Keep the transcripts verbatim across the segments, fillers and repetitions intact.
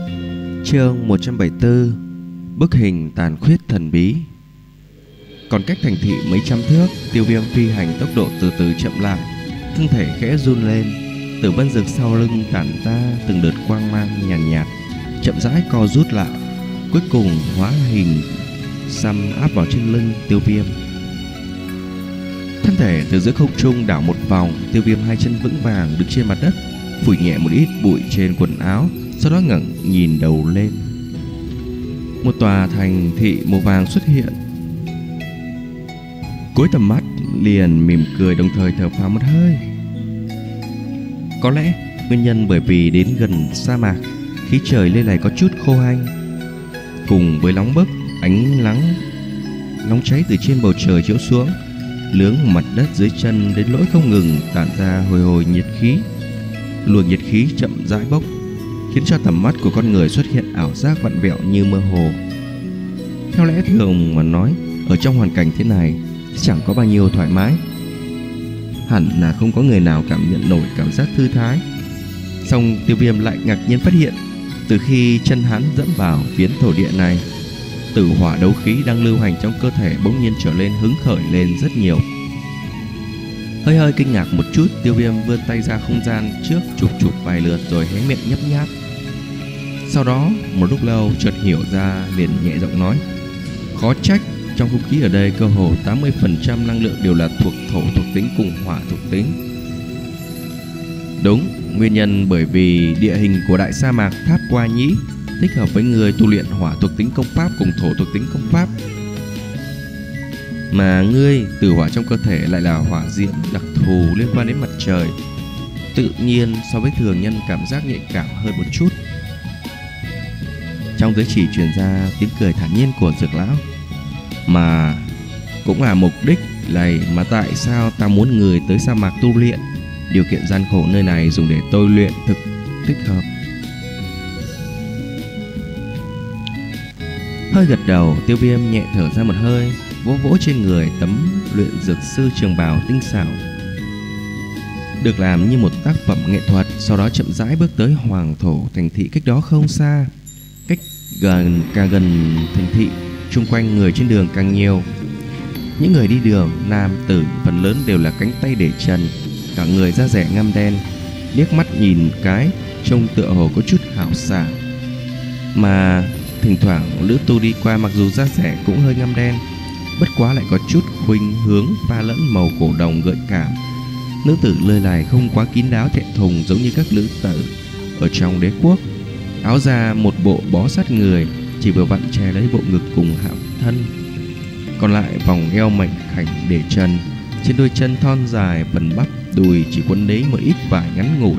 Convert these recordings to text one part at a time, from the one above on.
Chương một trăm bảy mươi tư. Bức hình tàn khuyết thần bí. Còn cách thành thị mấy trăm thước, Tiêu Viêm phi hành tốc độ từ từ chậm lại, thân thể khẽ run lên. Tử vân dực sau lưng tản ra từng đợt quang mang nhàn nhạt, nhạt, chậm rãi co rút lại, cuối cùng hóa hình xăm áp vào trên lưng Tiêu Viêm. Thân thể từ giữa không trung đảo một vòng, Tiêu Viêm hai chân vững vàng đứng trên mặt đất, phủi nhẹ một ít bụi trên quần áo, sau đó ngẩng nhìn đầu lên. Một tòa thành thị màu vàng xuất hiện. Cuối tầm mắt liền mỉm cười, đồng thời thở phào một hơi. Có lẽ nguyên nhân bởi vì đến gần sa mạc, khí trời nơi này có chút khô hanh, cùng với nóng bức, ánh nắng nóng cháy từ trên bầu trời chiếu xuống, lướng mặt đất dưới chân đến nỗi không ngừng tản ra hồi hồi nhiệt khí. Luồng nhiệt khí chậm rãi bốc, khiến cho tầm mắt của con người xuất hiện ảo giác vặn vẹo như mơ hồ. Theo lẽ thường mà nói, ở trong hoàn cảnh thế này chẳng có bao nhiêu thoải mái, hẳn là không có người nào cảm nhận nổi cảm giác thư thái. Song Tiêu Viêm lại ngạc nhiên phát hiện, từ khi chân hắn dẫm vào phiến thổ địa này, tử hỏa đấu khí đang lưu hành trong cơ thể bỗng nhiên trở lên hứng khởi lên rất nhiều. Hơi hơi kinh ngạc một chút, Tiêu Viêm vươn tay ra không gian trước chụp chụp vài lượt rồi hé miệng nhấp nháp. Sau đó một lúc lâu chợt hiểu ra, liền nhẹ giọng nói: khó trách trong không khí ở đây cơ hồ tám mươi phần trăm năng lượng đều là thuộc thổ thuộc tính cùng hỏa thuộc tính. Đúng, nguyên nhân bởi vì địa hình của đại sa mạc Tháp Qua Nhĩ thích hợp với người tu luyện hỏa thuộc tính công pháp cùng thổ thuộc tính công pháp, mà ngươi tử hỏa trong cơ thể lại là hỏa diễm đặc thù liên quan đến mặt trời, tự nhiên so với thường nhân cảm giác nhạy cảm hơn một chút. Trong giới chỉ truyền ra tiếng cười thản nhiên của Dược lão: mà cũng là mục đích này mà tại sao ta muốn người tới sa mạc tu luyện. Điều kiện gian khổ nơi này dùng để tôi luyện thực thích hợp. Hơi gật đầu, Tiêu Viêm nhẹ thở ra một hơi, vỗ vỗ trên người tấm luyện dược sư trường bào tinh xảo, được làm như một tác phẩm nghệ thuật. Sau đó chậm rãi bước tới hoàng thổ thành thị cách đó không xa. Cách gần càng gần thành thị, xung quanh người trên đường càng nhiều. Những người đi đường nam tử phần lớn đều là cánh tay để trần, cả người da rẻ ngăm đen, liếc mắt nhìn cái trông tựa hồ có chút hảo xảo. Mà thỉnh thoảng lữ tu đi qua, mặc dù da rẻ cũng hơi ngăm đen, bất quá lại có chút khuynh hướng pha lẫn màu cổ đồng gợi cảm. Nữ tử lơi này không quá kín đáo thẹn thùng giống như các nữ tử ở trong đế quốc. Áo da một bộ bó sát người, chỉ vừa vặn che lấy bộ ngực cùng hạ thân, còn lại vòng eo mảnh khảnh để trần. Trên đôi chân thon dài, phần bắp đùi chỉ quấn lấy một ít vải ngắn ngủi.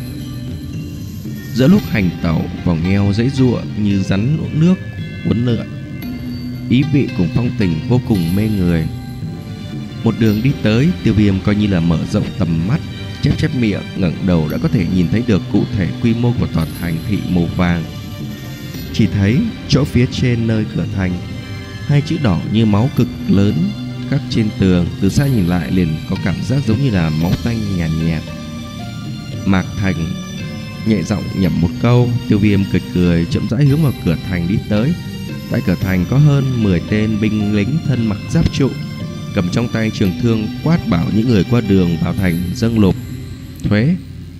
Giữa lúc hành tẩu, vòng eo dãy giụa như rắn nước uốn lượn, ý vị cùng phong tình vô cùng mê người. Một đường đi tới, Tiêu Viêm coi như là mở rộng tầm mắt, chép chép miệng, ngẩng đầu đã có thể nhìn thấy được cụ thể quy mô của tòa thành thị màu vàng. Chỉ thấy chỗ phía trên nơi cửa thành, hai chữ đỏ như máu cực lớn khắc trên tường, từ xa nhìn lại liền có cảm giác giống như là máu tanh nhàn nhạt, nhạt. Mạc Thành nhẹ giọng nhẩm một câu. Tiêu Viêm cười cười, chậm rãi hướng vào cửa thành đi tới. Tại cửa thành có hơn mười tên binh lính thân mặc giáp trụ, cầm trong tay trường thương quát bảo những người qua đường vào thành dâng nộp thuế.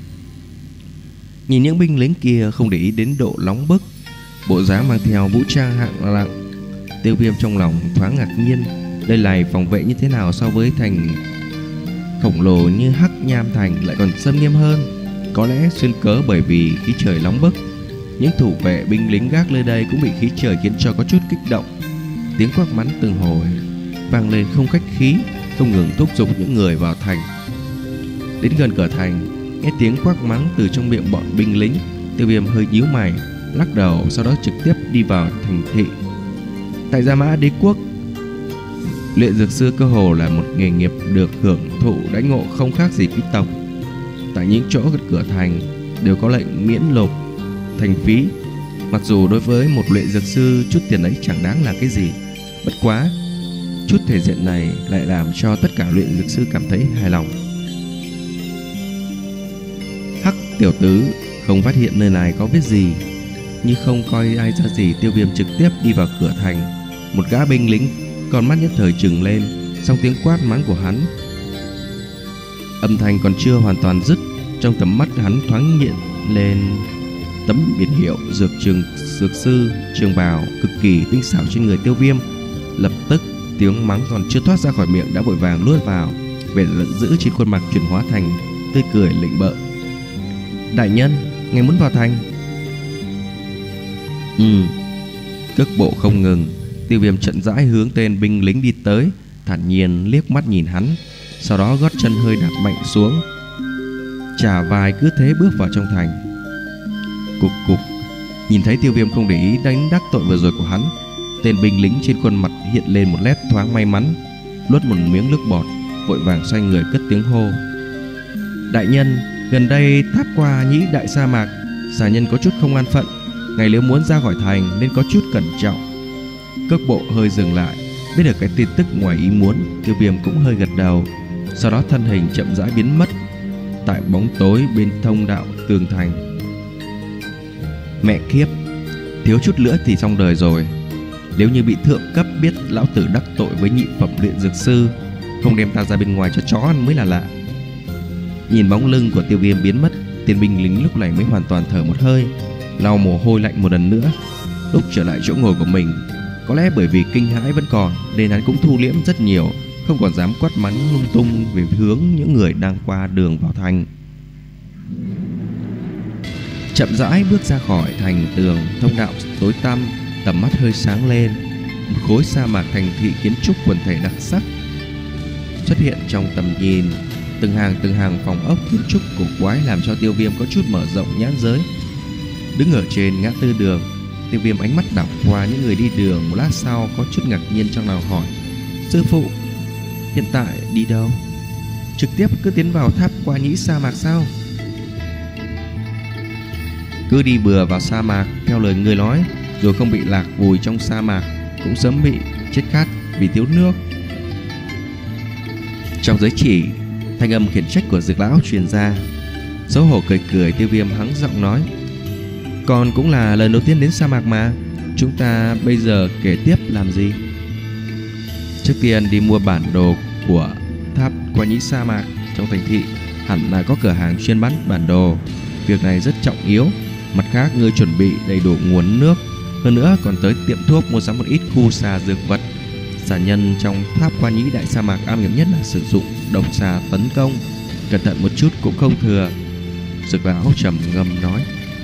Nhìn những binh lính kia không để ý đến độ nóng bức, bộ dáng mang theo vũ trang hạng nặng, Tiêu Viêm trong lòng thoáng ngạc nhiên. Đây là phòng vệ như thế nào so với thành khổng lồ như Hắc Nham Thành lại còn xâm nghiêm hơn. Có lẽ xuyên cớ bởi vì khí trời nóng bức, những thủ vệ binh lính gác nơi đây cũng bị khí trời khiến cho có chút kích động. Tiếng quát mắng từng hồi vang lên không khách khí, không ngừng thúc giục những người vào thành. Đến gần cửa thành, nghe tiếng quát mắng từ trong miệng bọn binh lính, Tiêu Viêm hơi nhíu mày, lắc đầu, sau đó trực tiếp đi vào thành thị. Tại Gia Mã Đế quốc, luyện dược sư cơ hồ là một nghề nghiệp được hưởng thụ đãi ngộ không khác gì quý tộc. Tại những chỗ gần cửa thành đều có lệnh miễn nộp thành phí. Mặc dù đối với một luyện dược sư chút tiền ấy chẳng đáng là cái gì, bất quá chút thể diện này lại làm cho tất cả luyện dược sư cảm thấy hài lòng. Hắc tiểu tứ không phát hiện nơi này có vết gì. Như không coi ai ra gì, Tiêu Viêm trực tiếp đi vào cửa thành. Một gã binh lính con mắt nhất thời trừng lên, trong tiếng quát mắng của hắn, âm thanh còn chưa hoàn toàn dứt, trong tầm mắt hắn thoáng hiện lên tấm biển hiệu dược trường dược sư trường bào cực kỳ tinh xảo trên người Tiêu Viêm. Lập tức tiếng mắng còn chưa thoát ra khỏi miệng đã vội vàng nuốt vào, vẻ giận dữ trên khuôn mặt chuyển hóa thành tươi cười lịnh bợ. Đại nhân, ngài muốn vào thành? Ừ. Cước bộ không ngừng, Tiêu Viêm chậm rãi hướng tên binh lính đi tới, thản nhiên liếc mắt nhìn hắn, sau đó gót chân hơi đạp mạnh xuống, chà vai cứ thế bước vào trong thành. Cục cục. Nhìn thấy Tiêu Viêm không để ý đánh đắc tội vừa rồi của hắn, tên binh lính trên khuôn mặt hiện lên một nét thoáng may mắn, nuốt một miếng nước bọt, vội vàng xoay người cất tiếng hô. Đại nhân, gần đây tháp qua nhĩ đại sa mạc, xà nhân có chút không an phận, ngài nếu muốn ra khỏi thành nên có chút cẩn trọng. Cước bộ hơi dừng lại, biết được cái tin tức ngoài ý muốn, Tiêu Viêm cũng hơi gật đầu, sau đó thân hình chậm rãi biến mất tại bóng tối bên thông đạo tường thành. Mẹ kiếp, thiếu chút nữa thì xong đời rồi. Nếu như bị thượng cấp biết lão tử đắc tội với nhị phẩm luyện dược sư, không đem ta ra bên ngoài cho chó ăn mới là lạ. Nhìn bóng lưng của Tiêu Viêm biến mất, tên binh lính lúc này mới hoàn toàn thở một hơi, lau mồ hôi lạnh một lần nữa, lúc trở lại chỗ ngồi của mình. Có lẽ bởi vì kinh hãi vẫn còn nên hắn cũng thu liễm rất nhiều, không còn dám quát mắng lung tung về hướng những người đang qua đường vào thành. Chậm rãi bước ra khỏi thành tường thông đạo tối tăm, tầm mắt hơi sáng lên. Một khối sa mạc thành thị kiến trúc quần thể đặc sắc xuất hiện trong tầm nhìn. Từng hàng từng hàng phòng ốc kiến trúc cổ quái làm cho Tiêu Viêm có chút mở rộng nhãn giới. Đứng ở trên ngã tư đường, Tiêu Viêm ánh mắt đảo qua những người đi đường, một lát sau có chút ngạc nhiên trong lòng hỏi: sư phụ, hiện tại đi đâu? Trực tiếp cứ tiến vào tháp qua nhĩ sa mạc sao? Cứ đi bừa vào sa mạc theo lời người nói, rồi không bị lạc vùi trong sa mạc, cũng sớm bị chết khát vì thiếu nước. Trong giới chỉ, thanh âm khiển trách của Dược lão truyền ra. Xấu hổ cười cười, Tiêu Viêm hắng giọng nói: còn cũng là lần đầu tiên đến sa mạc mà, chúng ta bây giờ kể tiếp làm gì? Trước tiên đi mua bản đồ của tháp qua nhĩ sa mạc. Trong thành thị hẳn là có cửa hàng chuyên bán bản đồ, việc này rất trọng yếu. Mặt khác, ngươi chuẩn bị đầy đủ nguồn nước, hơn nữa còn tới tiệm thuốc mua sắm một ít khu xà dược vật. Xà nhân trong tháp qua nhĩ đại sa mạc am hiểu nhất là sử dụng độc xà tấn công, cẩn thận một chút cũng không thừa. Dược lão trầm ngâm nói: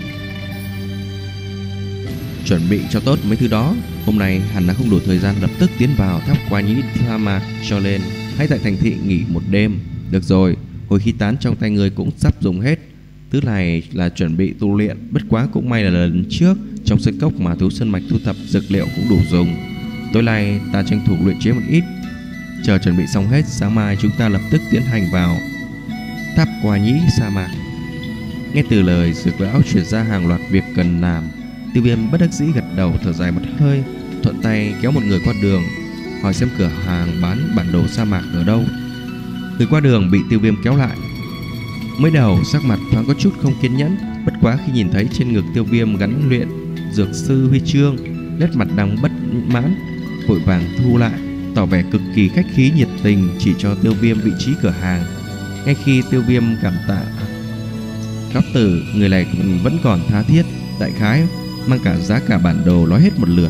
chuẩn bị cho tốt mấy thứ đó, hôm nay hẳn là không đủ thời gian lập tức tiến vào tháp qua nhĩ sa mạc, cho nên hãy tại thành thị nghỉ một đêm. Được rồi, hồi khí tán trong tay người cũng sắp dùng hết, thứ này là chuẩn bị tu luyện. Bất quá cũng may là lần trước trong sơn cốc mà thú sơn mạch thu thập dược liệu cũng đủ dùng. Tối nay ta tranh thủ luyện chế một ít, chờ chuẩn bị xong hết, sáng mai chúng ta lập tức tiến hành vào tháp qua nhĩ sa mạc. Nghe từ lời Dược lão truyền ra hàng loạt việc cần làm, Tiêu Viêm bất đắc dĩ gật đầu, thở dài một hơi, thuận tay kéo một người qua đường hỏi xem cửa hàng bán bản đồ sa mạc ở đâu. Người qua đường bị Tiêu Viêm kéo lại, mới đầu sắc mặt thoáng có chút không kiên nhẫn, bất quá khi nhìn thấy trên ngực Tiêu Viêm gắn luyện dược sư huy chương, nét mặt đang bất mãn, vội vàng thu lại, tỏ vẻ cực kỳ khách khí nhiệt tình chỉ cho Tiêu Viêm vị trí cửa hàng. Ngay khi Tiêu Viêm cảm tạ lão tử, người này vẫn còn tha thiết, đại khái mang cả giá cả bản đồ nói hết một lượt.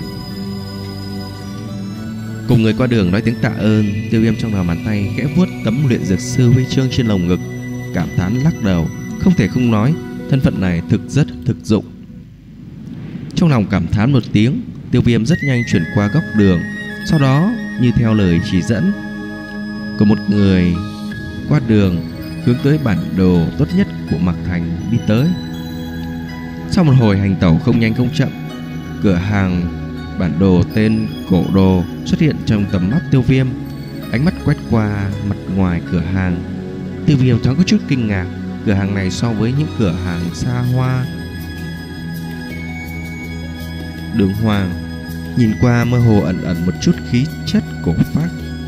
Cùng người qua đường nói tiếng tạ ơn, Tiêu Viêm trong lòng bàn tay khẽ vuốt tấm luyện dược sư huy chương trên lồng ngực, cảm thán lắc đầu, không thể không nói, thân phận này thực rất thực dụng. Trong lòng cảm thán một tiếng, Tiêu Viêm rất nhanh chuyển qua góc đường, sau đó như theo lời chỉ dẫn của một người qua đường, hướng tới bản đồ tốt nhất của Mạc Thành đi tới. Sau một hồi hành tẩu không nhanh không chậm, cửa hàng bản đồ tên Cổ Đồ xuất hiện trong tầm mắt Tiêu Viêm. Ánh mắt quét qua mặt ngoài cửa hàng, Tiêu Viêm thoáng có chút kinh ngạc. Cửa hàng này so với những cửa hàng xa hoa đường hoàng, nhìn qua mơ hồ ẩn ẩn một chút khí chất cổ phác.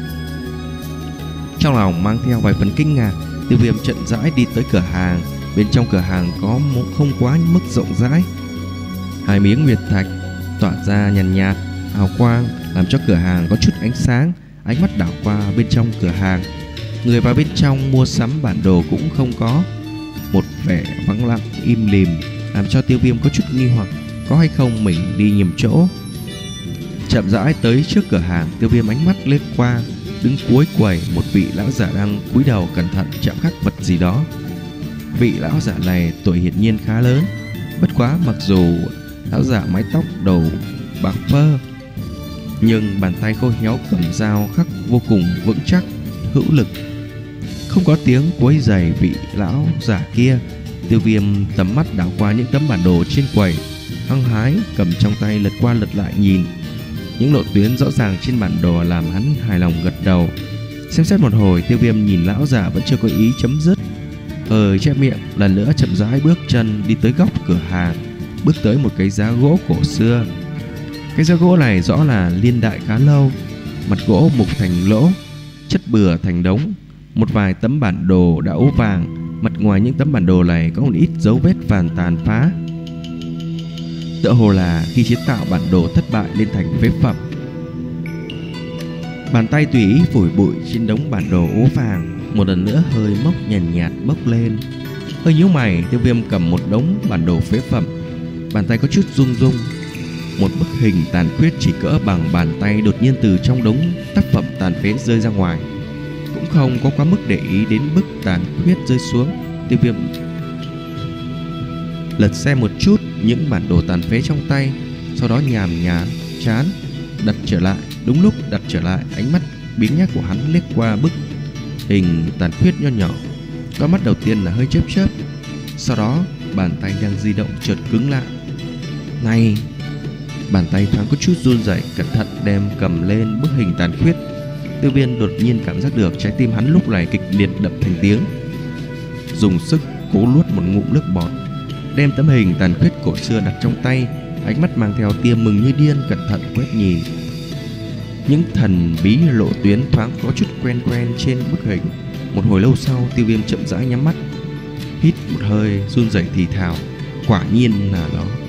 Trong lòng mang theo vài phần kinh ngạc, Tiêu Viêm chậm rãi đi tới cửa hàng. Bên trong cửa hàng có một không quá mức rộng rãi, Hai miếng nguyệt thạch tỏa ra nhàn nhạt hào quang, làm cho cửa hàng có chút ánh sáng. Ánh mắt đảo qua bên trong cửa hàng, người vào bên trong mua sắm bản đồ cũng không có. Một vẻ vắng lặng im lìm làm cho Tiêu Viêm có chút nghi hoặc có hay không mình đi nhầm chỗ. Chậm rãi tới trước cửa hàng, Tiêu Viêm ánh mắt lướt qua, đứng cuối quầy một vị lão giả đang cúi đầu cẩn thận chạm khắc vật gì đó. Vị lão giả này tuổi hiển nhiên khá lớn, bất quá mặc dù lão giả mái tóc đầu bạc phơ, nhưng bàn tay khô héo cầm dao khắc vô cùng vững chắc, hữu lực. Không có tiếng quấy rầy vị lão giả kia, Tiêu Viêm tầm mắt đảo qua những tấm bản đồ trên quầy, hăng hái cầm trong tay lật qua lật lại nhìn. Những lộ tuyến rõ ràng trên bản đồ làm hắn hài lòng gật đầu. Xem xét một hồi, Tiêu Viêm nhìn lão giả vẫn chưa có ý chấm dứt, ờ che miệng, lần nữa chậm rãi bước chân đi tới góc cửa hàng, bước tới một cái giá gỗ cổ xưa. Cái giá gỗ này rõ là niên đại khá lâu, mặt gỗ mục thành lỗ, chất bừa thành đống. Một vài tấm bản đồ đã ố vàng, mặt ngoài những tấm bản đồ này có một ít dấu vết phàn tàn phá, tựa hồ là khi chế tạo bản đồ thất bại lên thành phế phẩm. Bàn tay tùy ý phủi bụi trên đống bản đồ ố vàng, một lần nữa hơi mốc nhàn nhạt, nhạt bốc lên. Hơi nhíu mày, Tiêu Viêm cầm một đống bản đồ phế phẩm, bàn tay có chút rung rung. Một bức hình tàn khuyết chỉ cỡ bằng bàn tay đột nhiên từ trong đống tác phẩm tàn phế rơi ra ngoài. Cũng không có quá mức để ý đến bức tàn khuyết rơi xuống. Tiêu Viêm lật xem một chút những bản đồ tàn phế trong tay, sau đó nhàm nhán chán đặt trở lại. Đúng lúc đặt trở lại, ánh mắt biếng nhác của hắn liếc qua bức hình tàn khuyết nho nhỏ. Con mắt đầu tiên là hơi chớp chớp, sau đó bàn tay đang di động chợt cứng lại. Này! Bàn tay thoáng có chút run rẩy, cẩn thận đem cầm lên bức hình tàn khuyết. Tiêu Viêm đột nhiên cảm giác được trái tim hắn lúc này kịch liệt đập thành tiếng, dùng sức cố nuốt một ngụm nước bọt, đem tấm hình tàn khuyết cổ xưa đặt trong tay, ánh mắt mang theo tia mừng như điên, cẩn thận quét nhìn. Những thần bí lộ tuyến thoáng có chút quen quen trên bức hình. Một hồi lâu sau, Tiêu Viêm chậm rãi nhắm mắt, hít một hơi, run rẩy thì thào: quả nhiên là nó.